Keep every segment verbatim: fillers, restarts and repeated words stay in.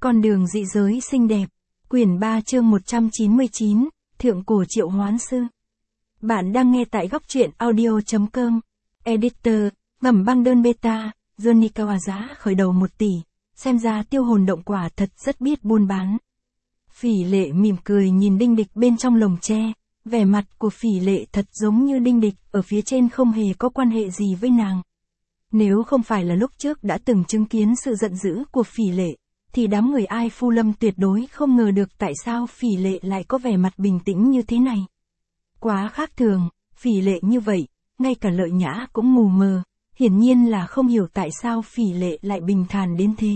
Con đường dị giới xinh đẹp. Quyển ba chương một trăm chín mươi chín, Thượng cổ triệu hoán sư. Bạn đang nghe tại góc truyện audio.com. Editor, ngầm băng đơn beta, Johnny Kawasa khởi đầu một tỷ. Xem ra tiêu hồn động quả thật rất biết buôn bán. Phỉ Lệ mỉm cười nhìn Đinh Địch bên trong lồng tre. Vẻ mặt của Phỉ Lệ thật giống như Đinh Địch ở phía trên không hề có quan hệ gì với nàng. Nếu không phải là lúc trước đã từng chứng kiến sự giận dữ của Phỉ Lệ, thì đám người Ai Phu Lâm tuyệt đối không ngờ được tại sao Phỉ Lệ lại có vẻ mặt bình tĩnh như thế này. Quá khác thường, Phỉ Lệ như vậy, ngay cả Lợi Nhã cũng mù mờ, hiển nhiên là không hiểu tại sao Phỉ Lệ lại bình thản đến thế.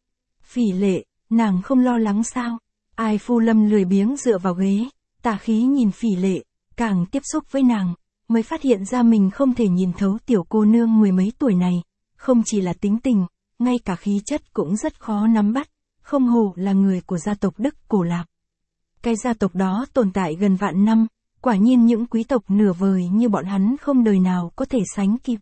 Phỉ Lệ, nàng không lo lắng sao? Ai Phu Lâm lười biếng dựa vào ghế, tà khí nhìn Phỉ Lệ, càng tiếp xúc với nàng, mới phát hiện ra mình không thể nhìn thấu tiểu cô nương mười mấy tuổi này, không chỉ là tính tình, ngay cả khí chất cũng rất khó nắm bắt, không hổ là người của gia tộc Đức Cổ Lạp. Cái gia tộc đó tồn tại gần vạn năm, quả nhiên những quý tộc nửa vời như bọn hắn không đời nào có thể sánh kịp.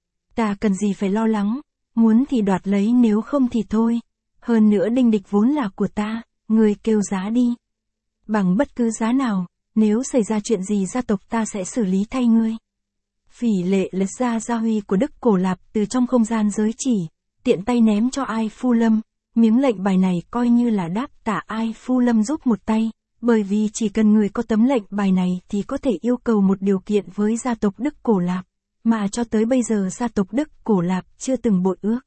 Ta cần gì phải lo lắng, muốn thì đoạt lấy nếu không thì thôi, hơn nữa Đinh Địch vốn là của ta, người kêu giá đi. Bằng bất cứ giá nào, nếu xảy ra chuyện gì gia tộc ta sẽ xử lý thay ngươi. Phỉ Lệ lật ra gia huy của Đức Cổ Lạp từ trong không gian giới chỉ, tiện tay ném cho Ai Phu Lâm, miếng lệnh bài này coi như là đáp tạ Ai Phu Lâm giúp một tay, bởi vì chỉ cần người có tấm lệnh bài này thì có thể yêu cầu một điều kiện với gia tộc Đức Cổ Lạp, mà cho tới bây giờ gia tộc Đức Cổ Lạp chưa từng bội ước.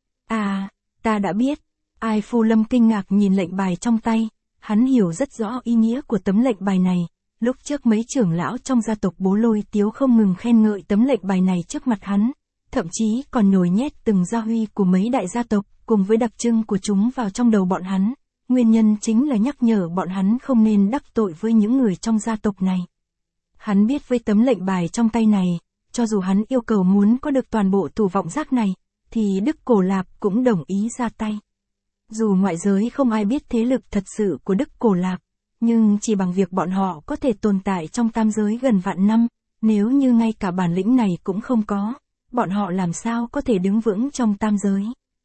À, ta đã biết. Ai Phu Lâm kinh ngạc nhìn lệnh bài trong tay, hắn hiểu rất rõ ý nghĩa của tấm lệnh bài này. Lúc trước mấy trưởng lão trong gia tộc Bố Lôi Tiếu không ngừng khen ngợi tấm lệnh bài này trước mặt hắn, thậm chí còn nhồi nhét từng gia huy của mấy đại gia tộc, cùng với đặc trưng của chúng vào trong đầu bọn hắn. Nguyên nhân chính là nhắc nhở bọn hắn không nên đắc tội với những người trong gia tộc này. Hắn biết với tấm lệnh bài trong tay này, cho dù hắn yêu cầu muốn có được toàn bộ thủ vọng giác này, thì Đức Cổ Lạp cũng đồng ý ra tay. Dù ngoại giới không ai biết thế lực thật sự của Đức Cổ Lạp, nhưng chỉ bằng việc bọn họ có thể tồn tại trong tam giới gần vạn năm, nếu như ngay cả bản lĩnh này cũng không có, bọn họ làm sao có thể đứng vững trong tam giới.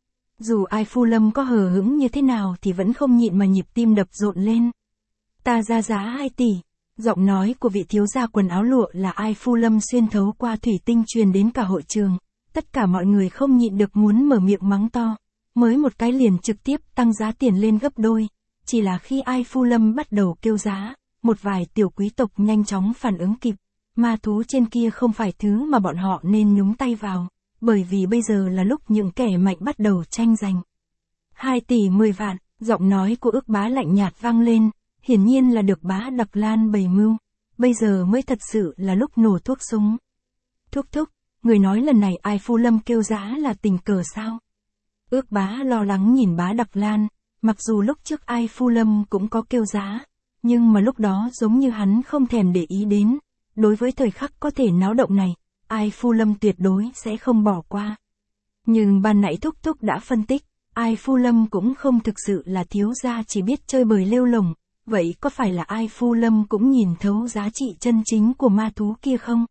Dù Ai Phu Lâm có hờ hững như thế nào thì vẫn không nhịn mà nhịp tim đập rộn lên. Ta ra giá hai tỷ, giọng nói của vị thiếu gia quần áo lụa là Ai Phu Lâm xuyên thấu qua thủy tinh truyền đến cả hội trường, tất cả mọi người không nhịn được muốn mở miệng mắng to, mới một cái liền trực tiếp tăng giá tiền lên gấp đôi. Chỉ là khi Ai Phu Lâm bắt đầu kêu giá, một vài tiểu quý tộc nhanh chóng phản ứng kịp, ma thú trên kia không phải thứ mà bọn họ nên nhúng tay vào, bởi vì bây giờ là lúc những kẻ mạnh bắt đầu tranh giành. Hai tỷ mười vạn, giọng nói của Ước Bá lạnh nhạt vang lên, hiển nhiên là được Bá Đặc Lan bày mưu, bây giờ mới thật sự là lúc nổ thuốc súng. Thúc thúc, người nói lần này Ai Phu Lâm kêu giá là tình cờ sao? Ước Bá lo lắng nhìn Bá Đặc Lan. Mặc dù lúc trước Ai Phu Lâm cũng có kêu giá, nhưng mà lúc đó giống như hắn không thèm để ý đến. Đối với thời khắc có thể náo động này, Ai Phu Lâm tuyệt đối sẽ không bỏ qua. Nhưng ban nãy Thúc Thúc đã phân tích, Ai Phu Lâm cũng không thực sự là thiếu gia chỉ biết chơi bời lêu lổng. Vậy có phải là Ai Phu Lâm cũng nhìn thấu giá trị chân chính của ma thú kia không?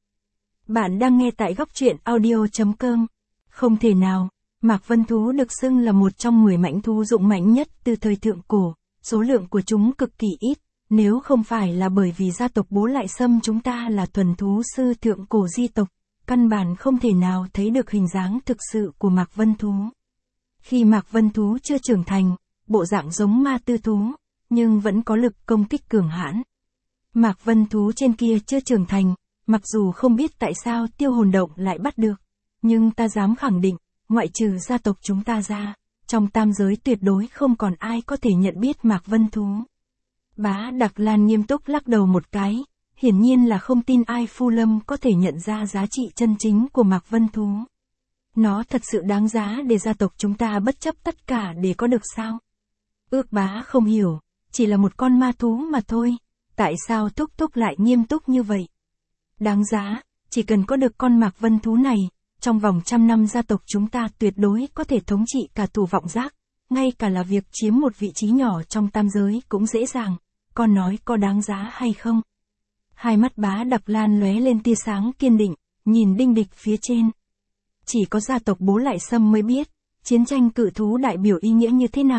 Bạn đang nghe tại góc truyện audio.com. Không thể nào. Mạc Vân Thú được xưng là một trong mười mãnh thú dụng mãnh nhất từ thời thượng cổ, số lượng của chúng cực kỳ ít, nếu không phải là bởi vì gia tộc Bố Lại Sâm chúng ta là thuần thú sư thượng cổ di tộc, căn bản không thể nào thấy được hình dáng thực sự của Mạc Vân Thú. Khi Mạc Vân Thú chưa trưởng thành, bộ dạng giống ma tư thú, nhưng vẫn có lực công kích cường hãn. Mạc Vân Thú trên kia chưa trưởng thành, mặc dù không biết tại sao tiêu hồn động lại bắt được, nhưng ta dám khẳng định, ngoại trừ gia tộc chúng ta ra, trong tam giới tuyệt đối không còn ai có thể nhận biết Mạc Vân Thú. Bá Đặc Lan nghiêm túc lắc đầu một cái, hiển nhiên là không tin Ai Phu Lâm có thể nhận ra giá trị chân chính của Mạc Vân Thú. Nó thật sự đáng giá để gia tộc chúng ta bất chấp tất cả để có được sao? Ước Bá không hiểu, chỉ là một con ma thú mà thôi, tại sao Thúc Thúc lại nghiêm túc như vậy? Đáng giá, chỉ cần có được con Mạc Vân Thú này, trong vòng trăm năm gia tộc chúng ta tuyệt đối có thể thống trị cả thủ vọng giác, ngay cả là việc chiếm một vị trí nhỏ trong tam giới cũng dễ dàng, con nói có đáng giá hay không? Hai mắt Bá Đặc Lan lóe lên tia sáng kiên định, nhìn Đinh Địch phía trên. Chỉ có gia tộc Bố Lại Sâm mới biết, chiến tranh cự thú đại biểu ý nghĩa như thế nào,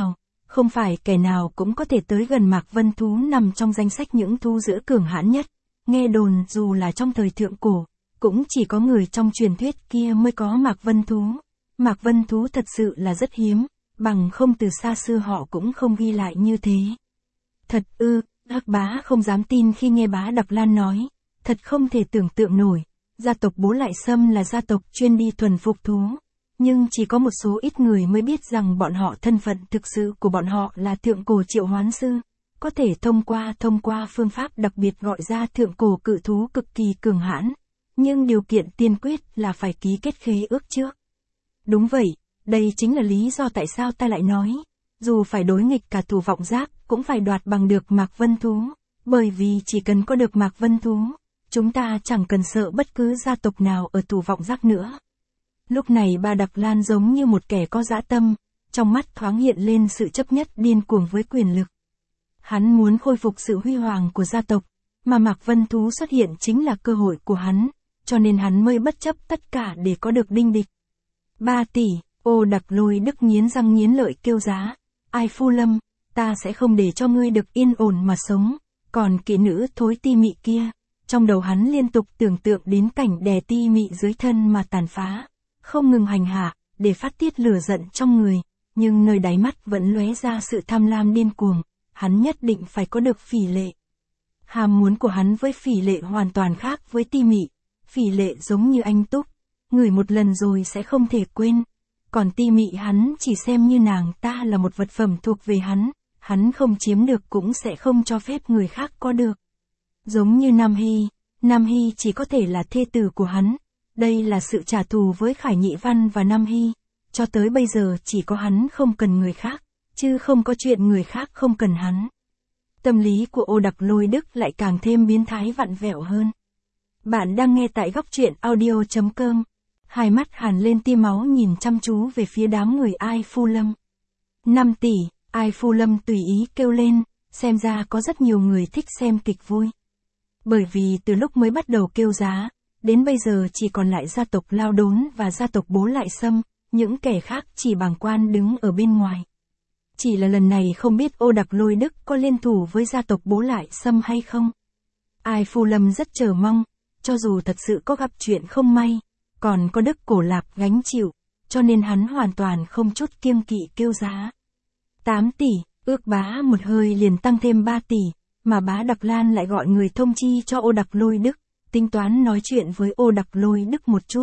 Không phải kẻ nào cũng có thể tới gần Mạc Vân Thú nằm trong danh sách những thú dữ cường hãn nhất. Nghe đồn dù là trong thời thượng cổ, cũng chỉ có người trong truyền thuyết kia mới có Mạc Vân Thú. Mạc Vân Thú thật sự là rất hiếm, bằng không từ xa xưa họ cũng không ghi lại như thế. Thật ư, Hắc Bá không dám tin khi nghe Bá Đặc Lan nói. Thật không thể tưởng tượng nổi, gia tộc Bố Lại Sâm là gia tộc chuyên đi thuần phục thú. Nhưng chỉ có một số ít người mới biết rằng bọn họ thân phận thực sự của bọn họ là thượng cổ triệu hoán sư. Có thể thông qua thông qua phương pháp đặc biệt gọi ra thượng cổ cự thú cực kỳ cường hãn. Nhưng điều kiện tiên quyết là phải ký kết khế ước trước. Đúng vậy, đây chính là lý do tại sao ta lại nói. Dù phải đối nghịch cả Thủ Vọng Giác cũng phải đoạt bằng được Mạc Vân Thú. Bởi vì chỉ cần có được Mạc Vân Thú, chúng ta chẳng cần sợ bất cứ gia tộc nào ở Thủ Vọng Giác nữa. Lúc này Bá Đặc Lan giống như một kẻ có dã tâm, trong mắt thoáng hiện lên sự chấp nhất điên cuồng với quyền lực. Hắn muốn khôi phục sự huy hoàng của gia tộc, mà Mạc Vân Thú xuất hiện chính là cơ hội của hắn, cho nên hắn mới bất chấp tất cả để có được Đinh Địch. Ba tỷ, Ô Đặc Lôi Đức nghiến răng nghiến lợi kêu giá, Ai Phu Lâm, ta sẽ không để cho ngươi được yên ổn mà sống, còn kỹ nữ thối Ti Mị kia. Trong đầu hắn liên tục tưởng tượng đến cảnh đè Ti Mị dưới thân mà tàn phá, không ngừng hành hạ, để phát tiết lửa giận trong người, nhưng nơi đáy mắt vẫn lóe ra sự tham lam điên cuồng, hắn nhất định phải có được Phỉ Lệ. Ham muốn của hắn với Phỉ Lệ hoàn toàn khác với Ti Mị, Phỉ Lệ giống như anh túc, ngửi một lần rồi sẽ không thể quên, còn Ti Mị hắn chỉ xem như nàng ta là một vật phẩm thuộc về hắn, hắn không chiếm được cũng sẽ không cho phép người khác có được. Giống như Nam Hy, Nam Hy chỉ có thể là thê tử của hắn. Đây là sự trả thù với Khải Nhị Văn và Nam Hy. Cho tới bây giờ chỉ có hắn không cần người khác, chứ không có chuyện người khác không cần hắn. Tâm lý của Ô Đặc Lôi Đức lại càng thêm biến thái vặn vẹo hơn. Bạn đang nghe tại góc truyện audio chấm com. Hai mắt hàn lên tia máu nhìn chăm chú về phía đám người Ai Phu Lâm. Năm tỷ, Ai Phu Lâm tùy ý kêu lên, xem ra có rất nhiều người thích xem kịch vui. Bởi vì từ lúc mới bắt đầu kêu giá, đến bây giờ chỉ còn lại gia tộc Lao Đốn và gia tộc Bố Lại Sâm, những kẻ khác chỉ bàng quan đứng ở bên ngoài. Chỉ là lần này không biết Ô Đặc Lôi Đức có liên thủ với gia tộc Bố Lại Sâm hay không. Ai Phu Lâm rất chờ mong, cho dù thật sự có gặp chuyện không may, còn có Đức Cổ Lạp gánh chịu, cho nên hắn hoàn toàn không chút kiêng kỵ kêu giá. tám tỷ, ước Bá một hơi liền tăng thêm ba tỷ, mà Bá Đặc Lan lại gọi người thông chi cho Ô Đặc Lôi Đức, tính toán nói chuyện với Ô Đặc Lôi Đức một chút.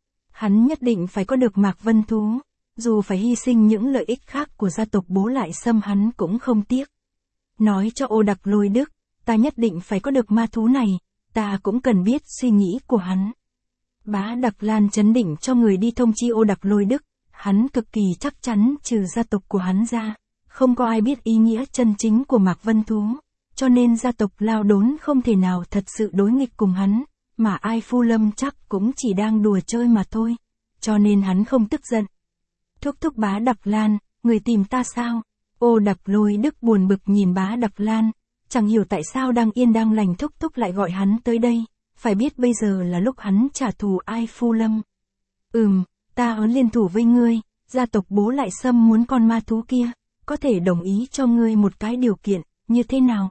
Hắn nhất định phải có được Mạc Vân Thú, dù phải hy sinh những lợi ích khác của gia tộc Bố Lại Sâm hắn cũng không tiếc. Nói cho Ô Đặc Lôi Đức, ta nhất định phải có được ma thú này, ta cũng cần biết suy nghĩ của hắn. Bá Đặc Lan chấn định cho người đi thông chi Ô Đặc Lôi Đức, hắn cực kỳ chắc chắn trừ gia tộc của hắn ra, không có ai biết ý nghĩa chân chính của Mạc Vân Thú, cho nên gia tộc Lao Đốn không thể nào thật sự đối nghịch cùng hắn, mà Ai Phu Lâm chắc cũng chỉ đang đùa chơi mà thôi, cho nên hắn không tức giận. Thúc thúc Bá Đặc Lan, người tìm ta sao? Ô Đặc Lôi Đức buồn bực nhìn Bá Đặc Lan, chẳng hiểu tại sao đang yên đang lành thúc thúc lại gọi hắn tới đây, phải biết bây giờ là lúc hắn trả thù Ai Phu Lâm. Ừm, ta ớn liên thủ với ngươi, gia tộc Bố Lại Sâm muốn con ma thú kia, có thể đồng ý cho ngươi một cái điều kiện, như thế nào?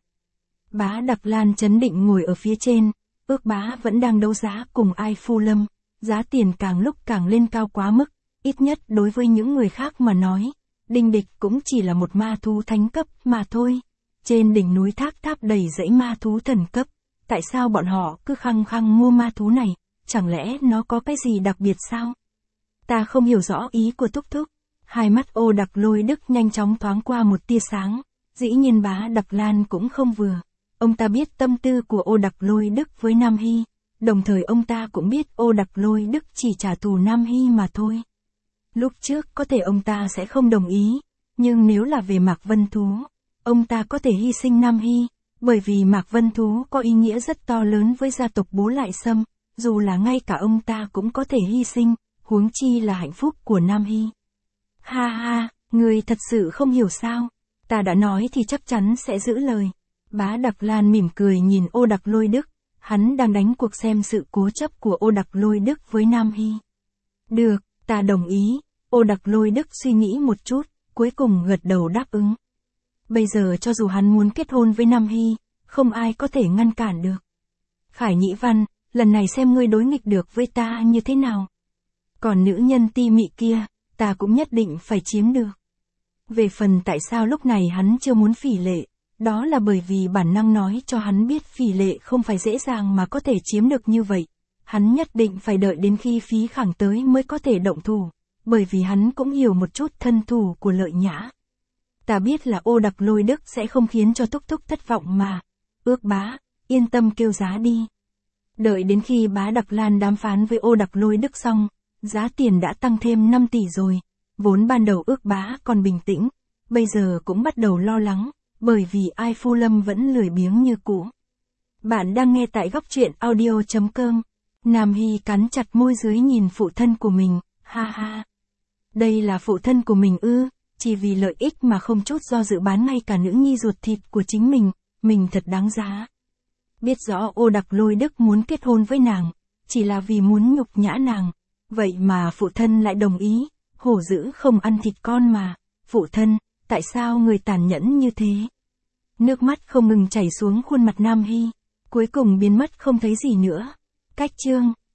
Bá Đặc Lan chấn định ngồi ở phía trên, ước Bá vẫn đang đấu giá cùng Ai Phu Lâm, giá tiền càng lúc càng lên cao quá mức, ít nhất đối với những người khác mà nói, Đinh Địch cũng chỉ là một ma thú thánh cấp mà thôi. Trên đỉnh núi Thác Tháp đầy dãy ma thú thần cấp, tại sao bọn họ cứ khăng khăng mua ma thú này, chẳng lẽ nó có cái gì đặc biệt sao? Ta không hiểu rõ ý của thúc thúc. Hai mắt Ô Đặc Lôi Đức nhanh chóng thoáng qua một tia sáng, dĩ nhiên Bá Đặc Lan cũng không vừa. Ông ta biết tâm tư của Ô Đặc Lôi Đức với Nam Hy, đồng thời ông ta cũng biết Ô Đặc Lôi Đức chỉ trả thù Nam Hy mà thôi. Lúc trước có thể ông ta sẽ không đồng ý, nhưng nếu là về Mạc Vân Thú, ông ta có thể hy sinh Nam Hy, bởi vì Mạc Vân Thú có ý nghĩa rất to lớn với gia tộc Bố Lại Sâm, dù là ngay cả ông ta cũng có thể hy sinh, huống chi là hạnh phúc của Nam Hy. Ha ha, người thật sự không hiểu sao, ta đã nói thì chắc chắn sẽ giữ lời. Bá Đặc Lan mỉm cười nhìn Ô Đặc Lôi Đức, hắn đang đánh cuộc xem sự cố chấp của Ô Đặc Lôi Đức với Nam Hy. Được, ta đồng ý. Ô Đặc Lôi Đức suy nghĩ một chút, cuối cùng gật đầu đáp ứng. Bây giờ cho dù hắn muốn kết hôn với Nam Hy, không ai có thể ngăn cản được. Khải Nhĩ Văn, lần này xem ngươi đối nghịch được với ta như thế nào. Còn nữ nhân ti mị kia, ta cũng nhất định phải chiếm được. Về phần tại sao lúc này hắn chưa muốn Phỉ Lệ, đó là bởi vì bản năng nói cho hắn biết Phỉ Lệ không phải dễ dàng mà có thể chiếm được như vậy. Hắn nhất định phải đợi đến khi Phí Khẳng tới mới có thể động thủ, bởi vì hắn cũng hiểu một chút thân thủ của Lợi Nhã. Ta biết là Ô Đặc Lôi Đức sẽ không khiến cho Thúc Thúc thất vọng mà. Ước bá, yên tâm kêu giá đi. Đợi đến khi bá Đặc Lan đàm phán với Ô Đặc Lôi Đức xong, giá tiền đã tăng thêm năm tỷ rồi. Vốn ban đầu ước bá còn bình tĩnh, bây giờ cũng bắt đầu lo lắng, bởi vì Ai Phu Lâm vẫn lười biếng như cũ. Bạn đang nghe tại góc truyện audio chấm com. Nam Hy cắn chặt môi dưới nhìn phụ thân của mình, ha ha. Đây là phụ thân của mình ư, chỉ vì lợi ích mà không chút do dự bán ngay cả nữ nhi ruột thịt của chính mình, mình thật đáng giá. Biết rõ Ô Đặc Lôi Đức muốn kết hôn với nàng, chỉ là vì muốn nhục nhã nàng, vậy mà phụ thân lại đồng ý, hổ dữ không ăn thịt con mà, phụ thân, tại sao người tàn nhẫn như thế? Nước mắt không ngừng chảy xuống khuôn mặt Nam Hy, cuối cùng biến mất không thấy gì nữa. Cách chương